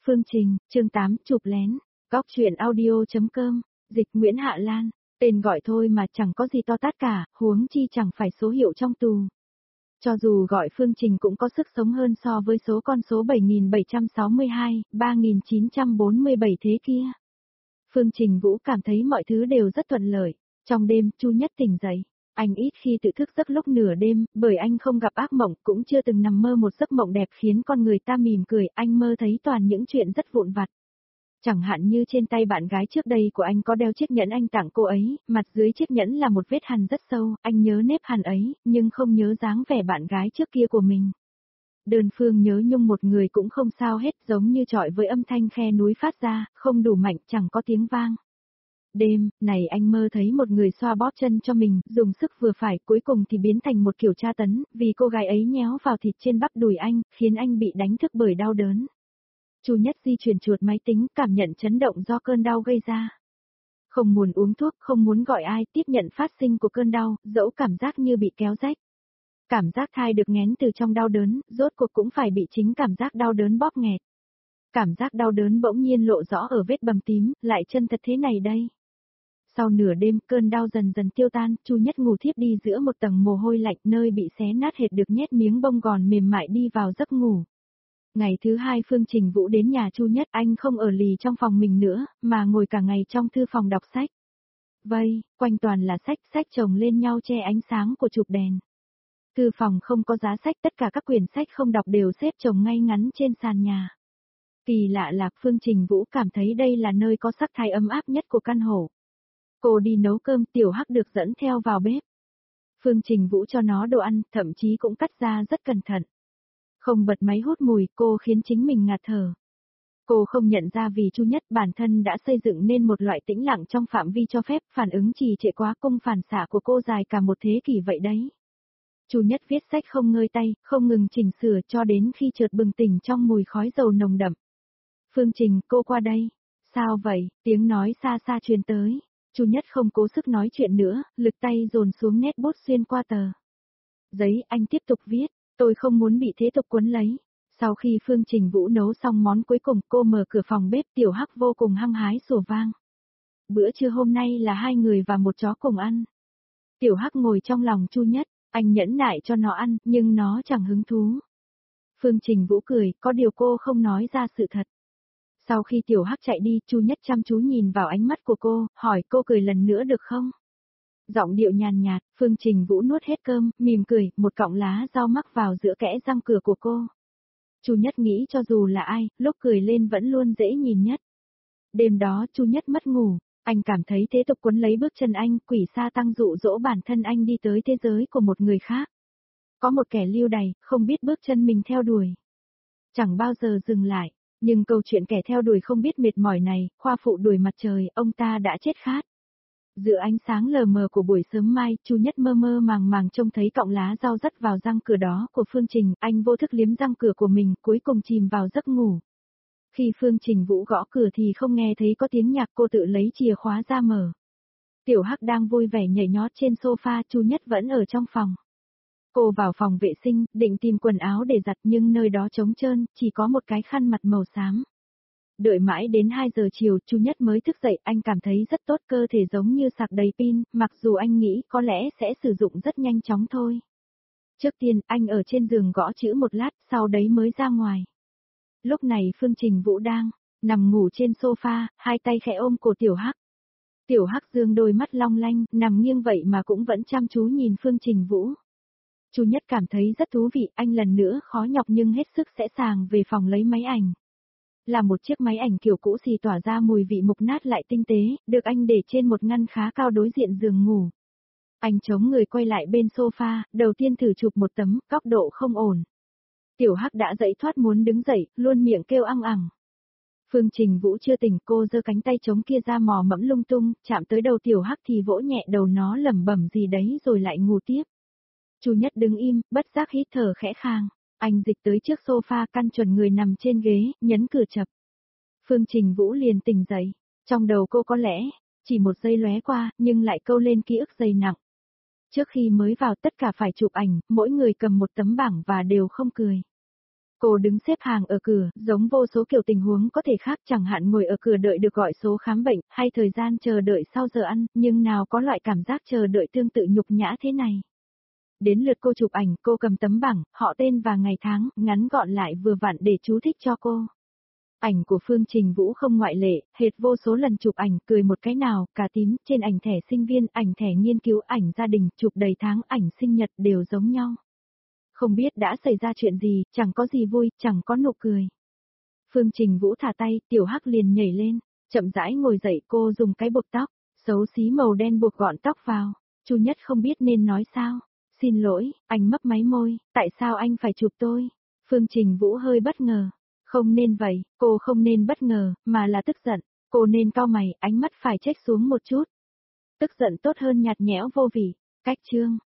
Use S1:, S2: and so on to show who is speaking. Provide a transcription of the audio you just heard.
S1: Phương Trình, chương 8, chụp lén, góc truyện audio.com, dịch Nguyễn Hạ Lan, tên gọi thôi mà chẳng có gì to tát cả, huống chi chẳng phải số hiệu trong tù. Cho dù gọi Phương Trình cũng có sức sống hơn so với số con số 7762, 3947 thế kia. Phương Trình Vũ cảm thấy mọi thứ đều rất thuận lợi. Trong đêm, Chu Nhất tỉnh dậy. Anh ít khi tự thức giấc lúc nửa đêm, bởi anh không gặp ác mộng, cũng chưa từng nằm mơ một giấc mộng đẹp khiến con người ta mỉm cười, anh mơ thấy toàn những chuyện rất vụn vặt. Chẳng hạn như trên tay bạn gái trước đây của anh có đeo chiếc nhẫn anh tặng cô ấy, mặt dưới chiếc nhẫn là một vết hằn rất sâu, anh nhớ nếp hằn ấy, nhưng không nhớ dáng vẻ bạn gái trước kia của mình. Đơn phương nhớ nhung một người cũng không sao hết, giống như chọi với âm thanh khe núi phát ra, không đủ mạnh, chẳng có tiếng vang. Đêm, này anh mơ thấy một người xoa bóp chân cho mình, dùng sức vừa phải, cuối cùng thì biến thành một kiểu tra tấn, vì cô gái ấy nhéo vào thịt trên bắp đùi anh, khiến anh bị đánh thức bởi đau đớn. Chu Nhất di chuyển chuột máy tính, cảm nhận chấn động do cơn đau gây ra. Không muốn uống thuốc, không muốn gọi ai, tiếp nhận phát sinh của cơn đau, dẫu cảm giác như bị kéo rách. Cảm giác thai được nghén từ trong đau đớn, rốt cuộc cũng phải bị chính cảm giác đau đớn bóp nghẹt. Cảm giác đau đớn bỗng nhiên lộ rõ ở vết bầm tím, lại chân thật thế này đây. Sau nửa đêm, cơn đau dần dần tiêu tan, Chu Nhất ngủ thiếp đi giữa một tầng mồ hôi lạnh, nơi bị xé nát hệt được nhét miếng bông gòn mềm mại đi vào giấc ngủ. Ngày thứ hai Phương Trình Vũ đến nhà Chu Nhất, anh không ở lì trong phòng mình nữa, mà ngồi cả ngày trong thư phòng đọc sách. Vây, quanh toàn là sách chồng lên nhau che ánh sáng của chụp đèn. Thư phòng không có giá sách, tất cả các quyển sách không đọc đều xếp chồng ngay ngắn trên sàn nhà. Kỳ lạ là Phương Trình Vũ cảm thấy đây là nơi có sắc thái ấm áp nhất của căn hộ. Cô đi nấu cơm, Tiểu Hắc được dẫn theo vào bếp. Phương Trình Vũ cho nó đồ ăn, thậm chí cũng cắt ra rất cẩn thận. Không bật máy hút mùi, cô khiến chính mình ngạt thở. Cô không nhận ra vì Chu Nhất bản thân đã xây dựng nên một loại tĩnh lặng trong phạm vi cho phép, phản ứng trì trệ quá, cung phản xạ của cô dài cả một thế kỷ vậy đấy. Chu Nhất viết sách không ngơi tay, không ngừng chỉnh sửa cho đến khi chợt bừng tỉnh trong mùi khói dầu nồng đậm. Phương Trình, cô qua đây. Sao vậy? Tiếng nói xa xa truyền tới. Chu Nhất không cố sức nói chuyện nữa, lực tay dồn xuống nét bút xuyên qua tờ giấy, anh tiếp tục viết, tôi không muốn bị thế tục cuốn lấy. Sau khi Phương Trình Vũ nấu xong món cuối cùng, cô mở cửa phòng bếp, Tiểu Hắc vô cùng hăng hái sủa vang. Bữa trưa hôm nay là 2 người và một chó cùng ăn. Tiểu Hắc ngồi trong lòng Chu Nhất, anh nhẫn nại cho nó ăn, nhưng nó chẳng hứng thú. Phương Trình Vũ cười, có điều cô không nói ra sự thật. Sau khi Tiểu Hắc chạy đi, Chu Nhất chăm chú nhìn vào ánh mắt của cô, hỏi cô cười lần nữa được không? Giọng điệu nhàn nhạt, Phương Trình Vũ nuốt hết cơm, mỉm cười, một cọng lá rau mắc vào giữa kẽ răng cửa của cô. Chu Nhất nghĩ cho dù là ai, lúc cười lên vẫn luôn dễ nhìn nhất. Đêm đó Chu Nhất mất ngủ, anh cảm thấy thế tục cuốn lấy bước chân anh, quỷ sa tăng dụ dỗ bản thân anh đi tới thế giới của một người khác. Có một kẻ lưu đày, không biết bước chân mình theo đuổi. Chẳng bao giờ dừng lại. Nhưng câu chuyện kẻ theo đuổi không biết mệt mỏi này, khoa phụ đuổi mặt trời, ông ta đã chết khát. Giữa ánh sáng lờ mờ của buổi sớm mai, Chu Nhất mơ mơ màng màng trông thấy cọng lá rau rắt vào răng cửa đó của Phương Trình, anh vô thức liếm răng cửa của mình, cuối cùng chìm vào giấc ngủ. Khi Phương Trình Vũ gõ cửa thì không nghe thấy có tiếng nhạc, cô tự lấy chìa khóa ra mở. Tiểu Hắc đang vui vẻ nhảy nhót trên sofa, Chu Nhất vẫn ở trong phòng. Cô vào phòng vệ sinh, định tìm quần áo để giặt nhưng nơi đó trống trơn, chỉ có một cái khăn mặt màu xám. Đợi mãi đến 2 giờ chiều, Chu Nhất mới thức dậy, anh cảm thấy rất tốt, cơ thể giống như sạc đầy pin, mặc dù anh nghĩ có lẽ sẽ sử dụng rất nhanh chóng thôi. Trước tiên, anh ở trên giường gõ chữ một lát, sau đấy mới ra ngoài. Lúc này Phương Trình Vũ đang nằm ngủ trên sofa, hai tay khẽ ôm cổ Tiểu Hắc. Tiểu Hắc dương đôi mắt long lanh, nằm nghiêng vậy mà cũng vẫn chăm chú nhìn Phương Trình Vũ. Chu Nhất cảm thấy rất thú vị, anh lần nữa khó nhọc nhưng hết sức sẵn sàng về phòng lấy máy ảnh. Là một chiếc máy ảnh kiểu cũ xì tỏa ra mùi vị mục nát lại tinh tế, được anh để trên một ngăn khá cao đối diện giường ngủ. Anh chống người quay lại bên sofa, đầu tiên thử chụp một tấm, góc độ không ổn. Tiểu Hắc đã dậy thoát muốn đứng dậy, luôn miệng kêu ăng ẳng. Phương Trình Vũ chưa tỉnh, cô giơ cánh tay trống kia ra mò mẫm lung tung, chạm tới đầu Tiểu Hắc thì vỗ nhẹ đầu nó lẩm bẩm gì đấy rồi lại ngủ tiếp. Chu Nhất đứng im, bất giác hít thở khẽ khàng. Anh dịch tới trước sofa, căn chuẩn người nằm trên ghế, nhấn cửa chập. Phương Trình Vũ liền tỉnh dậy. Trong đầu cô có lẽ, chỉ một giây lóe qua, nhưng lại câu lên ký ức dày nặng. Trước khi mới vào tất cả phải chụp ảnh, mỗi người cầm một tấm bảng và đều không cười. Cô đứng xếp hàng ở cửa, giống vô số kiểu tình huống có thể khác, chẳng hạn ngồi ở cửa đợi được gọi số khám bệnh, hay thời gian chờ đợi sau giờ ăn, nhưng nào có loại cảm giác chờ đợi tương tự nhục nhã thế này. Đến lượt cô chụp ảnh, cô cầm tấm bảng, họ tên và ngày tháng, ngắn gọn lại vừa vặn để chú thích cho cô. Ảnh của Phương Trình Vũ không ngoại lệ, hệt vô số lần chụp ảnh, cười một cái nào, cả tím, trên ảnh thẻ sinh viên, ảnh thẻ nghiên cứu, ảnh gia đình, chụp đầy tháng, ảnh sinh nhật đều giống nhau. Không biết đã xảy ra chuyện gì, chẳng có gì vui, chẳng có nụ cười. Phương Trình Vũ thả tay, Tiểu Hắc liền nhảy lên, chậm rãi ngồi dậy, cô dùng cái buộc tóc, xấu xí màu đen buộc gọn tóc vào. Chu Nhất không biết nên nói sao. Xin lỗi, anh mấp máy môi, tại sao anh phải chụp tôi? Phương Trình Vũ hơi bất ngờ. Không nên vậy, cô không nên bất ngờ, mà là tức giận. Cô nên cau mày, ánh mắt phải chếch xuống một chút. Tức giận tốt hơn nhạt nhẽo vô vị. Cách chương.